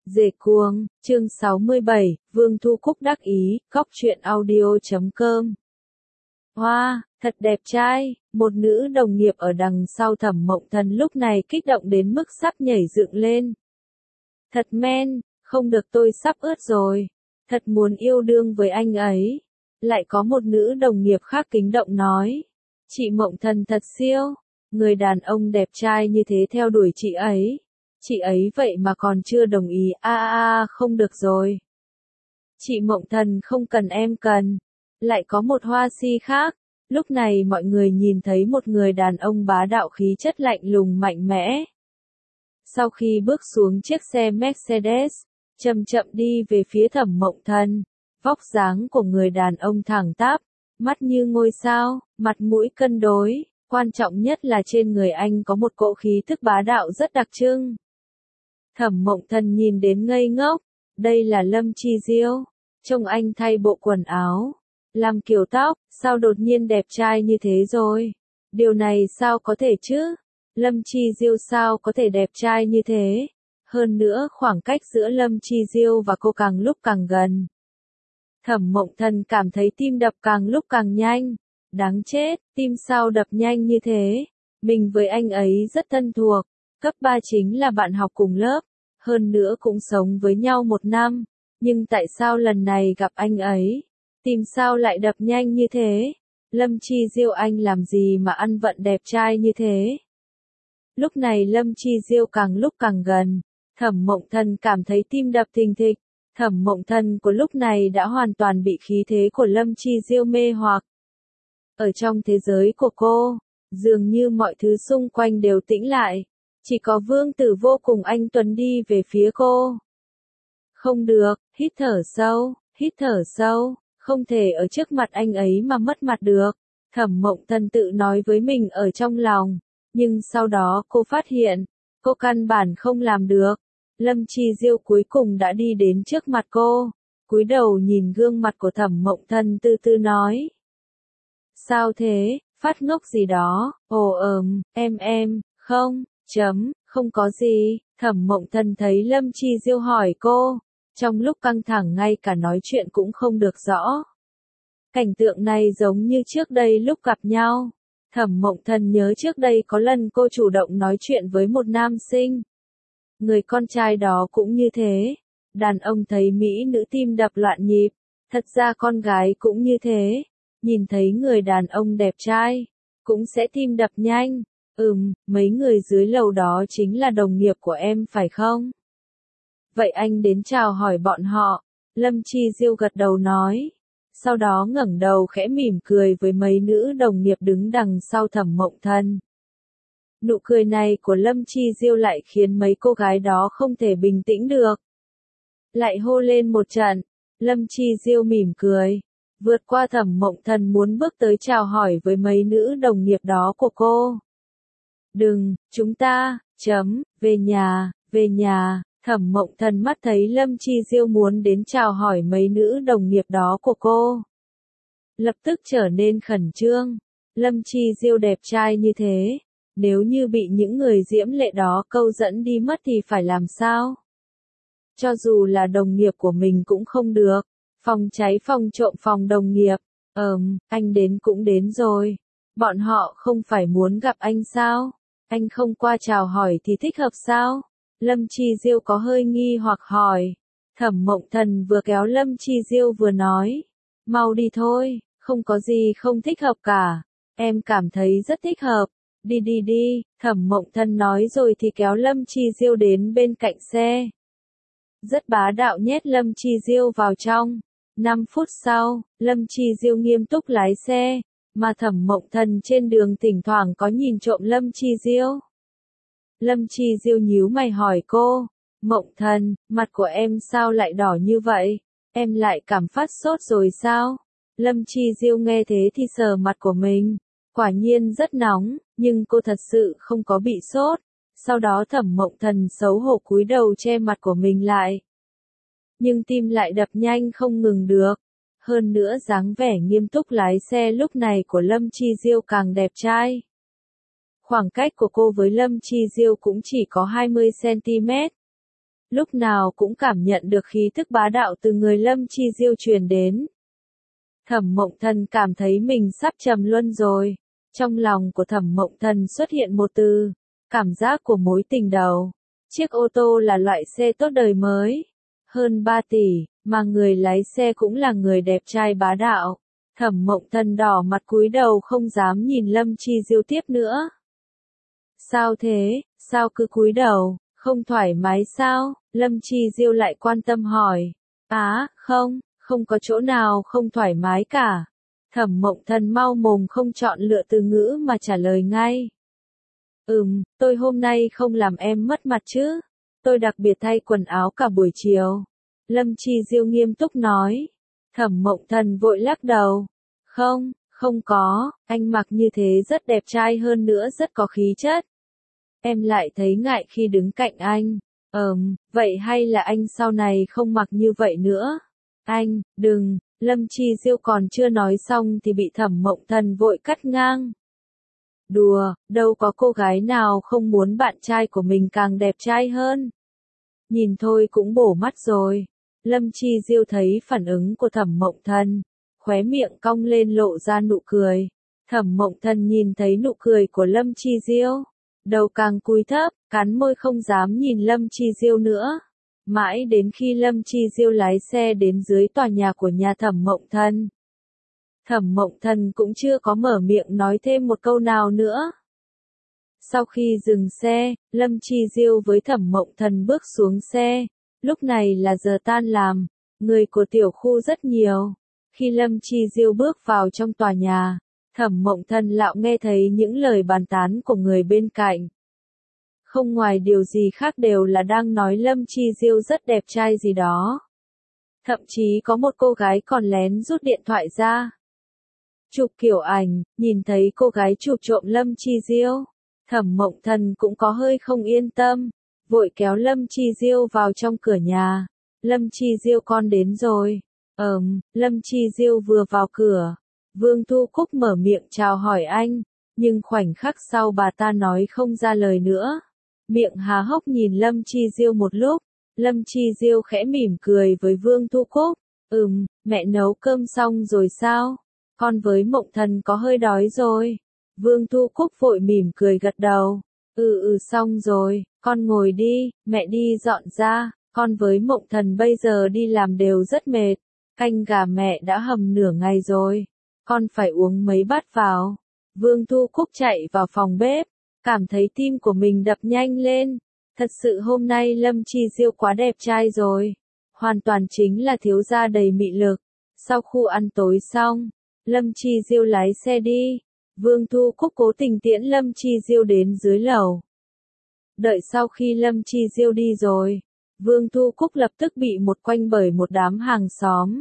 Dề cuồng, chương 67, Vương Thu Cúc đắc ý, góc truyện audio.com. Hoa, thật đẹp trai, một nữ đồng nghiệp ở đằng sau Thẩm Mộng Thần lúc này kích động đến mức sắp nhảy dựng lên. Thật men, không được tôi sắp ướt rồi, thật muốn yêu đương với anh ấy. Lại có một nữ đồng nghiệp khác kính động nói, chị Mộng Thần thật siêu, người đàn ông đẹp trai như thế theo đuổi chị ấy. Chị ấy vậy mà còn chưa đồng ý, không được rồi. Chị Mộng Thần không cần em cần. Lại có một hoa si khác. Lúc này mọi người nhìn thấy một người đàn ông bá đạo khí chất lạnh lùng mạnh mẽ. Sau khi bước xuống chiếc xe Mercedes, chậm chậm đi về phía Thẩm Mộng Thần, vóc dáng của người đàn ông thẳng tắp, mắt như ngôi sao, mặt mũi cân đối, quan trọng nhất là trên người anh có một cỗ khí thức bá đạo rất đặc trưng. Thẩm Mộng Thần nhìn đến ngây ngốc, đây là Lâm Chi Diêu, trông anh thay bộ quần áo, làm kiểu tóc, sao đột nhiên đẹp trai như thế rồi? Điều này sao có thể chứ? Lâm Chi Diêu sao có thể đẹp trai như thế? Hơn nữa khoảng cách giữa Lâm Chi Diêu và cô càng lúc càng gần. Thẩm Mộng Thần cảm thấy tim đập càng lúc càng nhanh. Đáng chết, tim sao đập nhanh như thế? Mình với anh ấy rất thân thuộc. Cấp 3 chính là bạn học cùng lớp, hơn nữa cũng sống với nhau 1 năm, nhưng tại sao lần này gặp anh ấy, tim sao lại đập nhanh như thế? Lâm Chi Diêu anh làm gì mà ăn vận đẹp trai như thế? Lúc này Lâm Chi Diêu càng lúc càng gần, Thẩm Mộng Thần cảm thấy tim đập thình thịch, Thẩm Mộng Thần của lúc này đã hoàn toàn bị khí thế của Lâm Chi Diêu mê hoặc. Ở trong thế giới của cô, dường như mọi thứ xung quanh đều tĩnh lại. Chỉ có Vương Tử Vô cùng anh tuấn đi về phía cô. Không được, hít thở sâu, không thể ở trước mặt anh ấy mà mất mặt được. Thẩm Mộng Thần tự nói với mình ở trong lòng, nhưng sau đó cô phát hiện, cô căn bản không làm được. Lâm Chi Diêu cuối cùng đã đi đến trước mặt cô, cúi đầu nhìn gương mặt của Thẩm Mộng Thần từ từ nói. Sao thế, phát ngốc gì đó, không có gì, Thẩm Mộng Thần thấy Lâm Chi Diêu hỏi cô, trong lúc căng thẳng ngay cả nói chuyện cũng không được rõ. Cảnh tượng này giống như trước đây lúc gặp nhau, Thẩm Mộng Thần nhớ trước đây có lần cô chủ động nói chuyện với một nam sinh. Người con trai đó cũng như thế, đàn ông thấy mỹ nữ tim đập loạn nhịp, thật ra con gái cũng như thế, nhìn thấy người đàn ông đẹp trai, cũng sẽ tim đập nhanh. Mấy người dưới lầu đó chính là đồng nghiệp của em phải không? Vậy anh đến chào hỏi bọn họ, Lâm Chi Diêu gật đầu nói. Sau đó ngẩng đầu khẽ mỉm cười với mấy nữ đồng nghiệp đứng đằng sau Thẩm Mộng Thần. Nụ cười này của Lâm Chi Diêu lại khiến mấy cô gái đó không thể bình tĩnh được. Lại hô lên một trận, Lâm Chi Diêu mỉm cười, vượt qua Thẩm Mộng Thần muốn bước tới chào hỏi với mấy nữ đồng nghiệp đó của cô. Đừng, chúng ta, về nhà, Thẩm Mộng Thần mắt thấy Lâm Chi Diêu muốn đến chào hỏi mấy nữ đồng nghiệp đó của cô. Lập tức trở nên khẩn trương, Lâm Chi Diêu đẹp trai như thế, nếu như bị những người diễm lệ đó câu dẫn đi mất thì phải làm sao? Cho dù là đồng nghiệp của mình cũng không được, phòng cháy phòng trộm phòng đồng nghiệp, anh đến cũng đến rồi, bọn họ không phải muốn gặp anh sao? Anh không qua chào hỏi thì thích hợp sao? Lâm Chi Diêu có hơi nghi hoặc hỏi. Thẩm Mộng Thần vừa kéo Lâm Chi Diêu vừa nói. Mau đi thôi, không có gì không thích hợp cả. Em cảm thấy rất thích hợp. Đi, Thẩm Mộng Thần nói rồi thì kéo Lâm Chi Diêu đến bên cạnh xe. Rất bá đạo nhét Lâm Chi Diêu vào trong. 5 phút sau, Lâm Chi Diêu nghiêm túc lái xe. Mà Thẩm Mộng Thần trên đường thỉnh thoảng có nhìn trộm Lâm Chi Diêu. Lâm Chi Diêu nhíu mày hỏi cô, Mộng Thần, mặt của em sao lại đỏ như vậy? Em lại cảm phát sốt rồi sao? Lâm Chi Diêu nghe thế thì sờ mặt của mình, quả nhiên rất nóng, nhưng cô thật sự không có bị sốt. Sau đó Thẩm Mộng Thần xấu hổ cúi đầu che mặt của mình lại. Nhưng tim lại đập nhanh không ngừng được. Hơn nữa dáng vẻ nghiêm túc lái xe lúc này của Lâm Chi Diêu càng đẹp trai. Khoảng cách của cô với Lâm Chi Diêu cũng chỉ có 20 cm. lúc nào cũng cảm nhận được khí thức bá đạo từ người Lâm Chi Diêu truyền đến. Thẩm Mộng Thần cảm thấy mình sắp trầm luân rồi. Trong lòng của Thẩm Mộng Thần xuất hiện một từ, cảm giác của mối tình đầu. Chiếc ô tô là loại xe tốt đời mới, hơn 3 tỷ, mà người lái xe cũng là người đẹp trai bá đạo. Thẩm Mộng Thần đỏ mặt cúi đầu không dám nhìn Lâm Chi Diêu tiếp nữa. Sao thế, sao cứ cúi đầu, không thoải mái sao? Lâm Chi Diêu lại quan tâm hỏi. Không có chỗ nào không thoải mái cả. Thẩm Mộng Thần mau mồm không chọn lựa từ ngữ mà trả lời ngay. Tôi hôm nay không làm em mất mặt chứ. Tôi đặc biệt thay quần áo cả buổi chiều. Lâm Chi Diêu nghiêm túc nói. Thẩm Mộng Thần vội lắc đầu. Không có, anh mặc như thế rất đẹp trai hơn nữa rất có khí chất. Em lại thấy ngại khi đứng cạnh anh. Vậy hay là anh sau này không mặc như vậy nữa? Anh, đừng, Lâm Chi Diêu còn chưa nói xong thì bị Thẩm Mộng Thần vội cắt ngang. Đùa, đâu có cô gái nào không muốn bạn trai của mình càng đẹp trai hơn. Nhìn thôi cũng bổ mắt rồi. Lâm Chi Diêu thấy phản ứng của Thẩm Mộng Thần, khóe miệng cong lên lộ ra nụ cười. Thẩm Mộng Thần nhìn thấy nụ cười của Lâm Chi Diêu, đầu càng cúi thấp, cắn môi không dám nhìn Lâm Chi Diêu nữa. Mãi đến khi Lâm Chi Diêu lái xe đến dưới tòa nhà của nhà Thẩm Mộng Thần. Thẩm Mộng Thần cũng chưa có mở miệng nói thêm một câu nào nữa. Sau khi dừng xe, Lâm Chi Diêu với Thẩm Mộng Thần bước xuống xe. Lúc này là giờ tan làm, người của tiểu khu rất nhiều. Khi Lâm Chi Diêu bước vào trong tòa nhà, Thẩm Mộng Thần lão nghe thấy những lời bàn tán của người bên cạnh. Không ngoài điều gì khác đều là đang nói Lâm Chi Diêu rất đẹp trai gì đó. Thậm chí có một cô gái còn lén rút điện thoại ra chụp kiểu ảnh, nhìn thấy cô gái chụp trộm Lâm Chi Diêu. Thẩm Mộng Thần cũng có hơi không yên tâm, vội kéo Lâm Chi Diêu vào trong cửa nhà. Lâm Chi Diêu con đến rồi. Lâm Chi Diêu vừa vào cửa, Vương Thu Cúc mở miệng chào hỏi anh, nhưng khoảnh khắc sau bà ta nói không ra lời nữa. Miệng há hốc nhìn Lâm Chi Diêu một lúc, Lâm Chi Diêu khẽ mỉm cười với Vương Thu Cúc. Mẹ nấu cơm xong rồi sao? Con với Mộng Thần có hơi đói rồi. Vương Thu Cúc vội mỉm cười gật đầu. Xong rồi, con ngồi đi, mẹ đi dọn ra, con với Mộng Thần bây giờ đi làm đều rất mệt. Canh gà mẹ đã hầm nửa ngày rồi, con phải uống mấy bát vào. Vương Thu Cúc chạy vào phòng bếp, cảm thấy tim của mình đập nhanh lên. Thật sự hôm nay Lâm Chi Diêu quá đẹp trai rồi. Hoàn toàn chính là thiếu gia đầy mị lực. Sau khu ăn tối xong, Lâm Chi Diêu lái xe đi. Vương Thu Cúc cố tình tiễn Lâm Chi Diêu đến dưới lầu. Đợi sau khi Lâm Chi Diêu đi rồi, Vương Thu Cúc lập tức bị một quanh bởi một đám hàng xóm.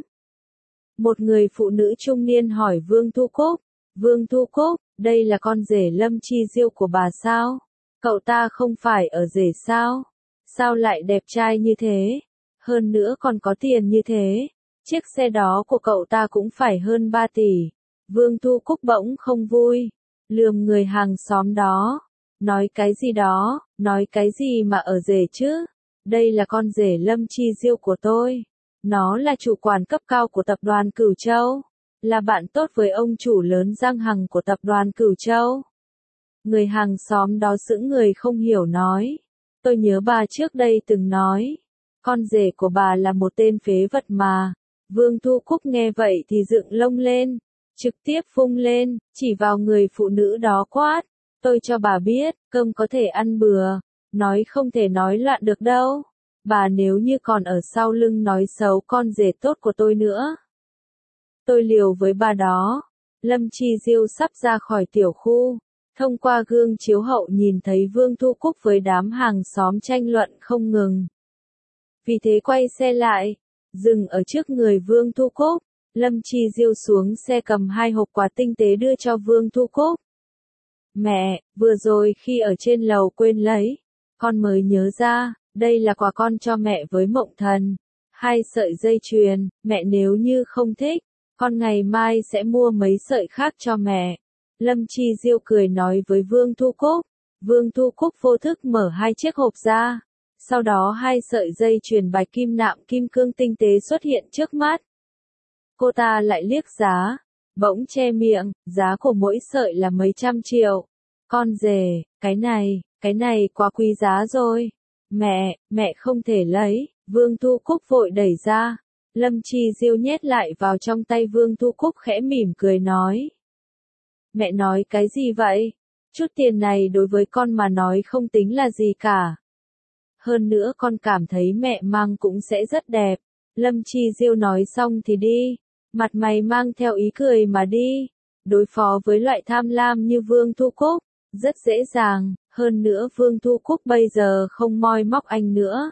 Một người phụ nữ trung niên hỏi Vương Thu Cúc. Vương Thu Cúc, đây là con rể Lâm Chi Diêu của bà sao? Cậu ta không phải ở rể sao? Sao lại đẹp trai như thế? Hơn nữa còn có tiền như thế. Chiếc xe đó của cậu ta cũng phải hơn 3 tỷ. Vương Thu Cúc bỗng không vui, lườm người hàng xóm đó. Nói cái gì đó, nói cái gì mà ở rể chứ? Đây là con rể Lâm Chi Diêu của tôi. Nó là chủ quản cấp cao của tập đoàn Cửu Châu. Là bạn tốt với ông chủ lớn Giang Hằng của tập đoàn Cửu Châu. Người hàng xóm đó sững người không hiểu nói. Tôi nhớ bà trước đây từng nói. Con rể của bà là một tên phế vật mà. Vương Thu Cúc nghe vậy thì dựng lông lên. Trực tiếp vung lên, chỉ vào người phụ nữ đó quát. Tôi cho bà biết, cơm có thể ăn bừa. Nói không thể nói loạn được đâu. Bà nếu như còn ở sau lưng nói xấu con rể tốt của tôi nữa. Tôi liều với bà đó. Lâm Chi Diêu sắp ra khỏi tiểu khu. Thông qua gương chiếu hậu nhìn thấy Vương Thu Cúc với đám hàng xóm tranh luận không ngừng. Vì thế quay xe lại, dừng ở trước người Vương Thu Cúc. Lâm Chi Diêu xuống xe cầm 2 hộp quà tinh tế đưa cho Vương Thu Cúc. Mẹ, vừa rồi khi ở trên lầu quên lấy. Con mới nhớ ra, đây là quà con cho mẹ với Mộng Thần. 2 sợi dây chuyền, mẹ nếu như không thích, con ngày mai sẽ mua mấy sợi khác cho mẹ. Lâm Chi Diêu cười nói với Vương Thu Cúc. Vương Thu Cúc vô thức mở 2 chiếc hộp ra. Sau đó hai sợi dây chuyền bạch kim nạm kim cương tinh tế xuất hiện trước mắt. Cô ta lại liếc giá, bỗng che miệng, giá của mỗi sợi là mấy trăm triệu. Con rể, cái này quá quý giá rồi. Mẹ không thể lấy, Vương Thu Cúc vội đẩy ra. Lâm Chi Diêu nhét lại vào trong tay Vương Thu Cúc khẽ mỉm cười nói. Mẹ nói cái gì vậy? Chút tiền này đối với con mà nói không tính là gì cả. Hơn nữa con cảm thấy mẹ mang cũng sẽ rất đẹp. Lâm Chi Diêu nói xong thì đi. Mặt mày mang theo ý cười mà đi. Đối phó với loại tham lam như Vương Thu Cúc, rất dễ dàng. Hơn nữa Vương Thu Cúc bây giờ không moi móc anh nữa.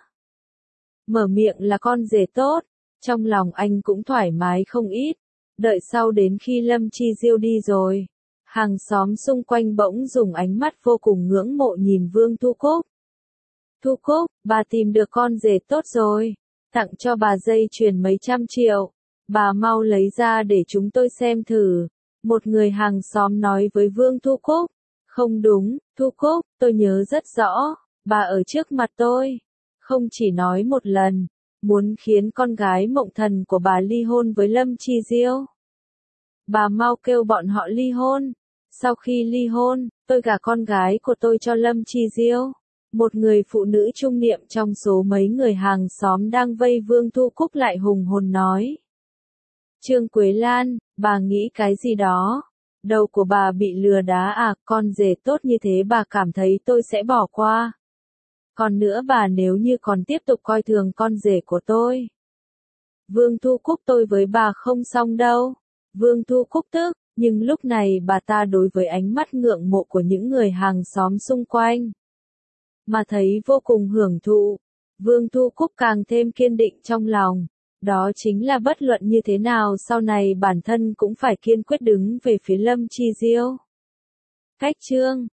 Mở miệng là con rể tốt. Trong lòng anh cũng thoải mái không ít. Đợi sau đến khi Lâm Chi Diêu đi rồi. Hàng xóm xung quanh bỗng dùng ánh mắt vô cùng ngưỡng mộ nhìn Vương Thu Cúc. Thu Cúc, bà tìm được con rể tốt rồi. Tặng cho bà dây chuyền mấy trăm triệu. Bà mau lấy ra để chúng tôi xem thử. Một người hàng xóm nói với Vương Thu Cúc. Không đúng, Thu Cúc, tôi nhớ rất rõ. Bà ở trước mặt tôi. Không chỉ nói một lần. Muốn khiến con gái mộng thần của bà ly hôn với Lâm Chi Diêu. Bà mau kêu bọn họ ly hôn. Sau khi ly hôn, tôi gả con gái của tôi cho Lâm Chi Diêu. Một người phụ nữ trung niệm trong số mấy người hàng xóm đang vây Vương Thu Cúc lại hùng hồn nói. Trương Quế Lan, bà nghĩ cái gì đó? Đầu của bà bị lừa đá à? Con rể tốt như thế bà cảm thấy tôi sẽ bỏ qua. Còn nữa bà nếu như còn tiếp tục coi thường con rể của tôi. Vương Thu Cúc tôi với bà không xong đâu. Vương Thu Cúc tức, nhưng lúc này bà ta đối với ánh mắt ngưỡng mộ của những người hàng xóm xung quanh. Mà thấy vô cùng hưởng thụ. Vương Thu Cúc càng thêm kiên định trong lòng. Đó chính là bất luận như thế nào sau này bản thân cũng phải kiên quyết đứng về phía Lâm Chi Diêu. Cách chương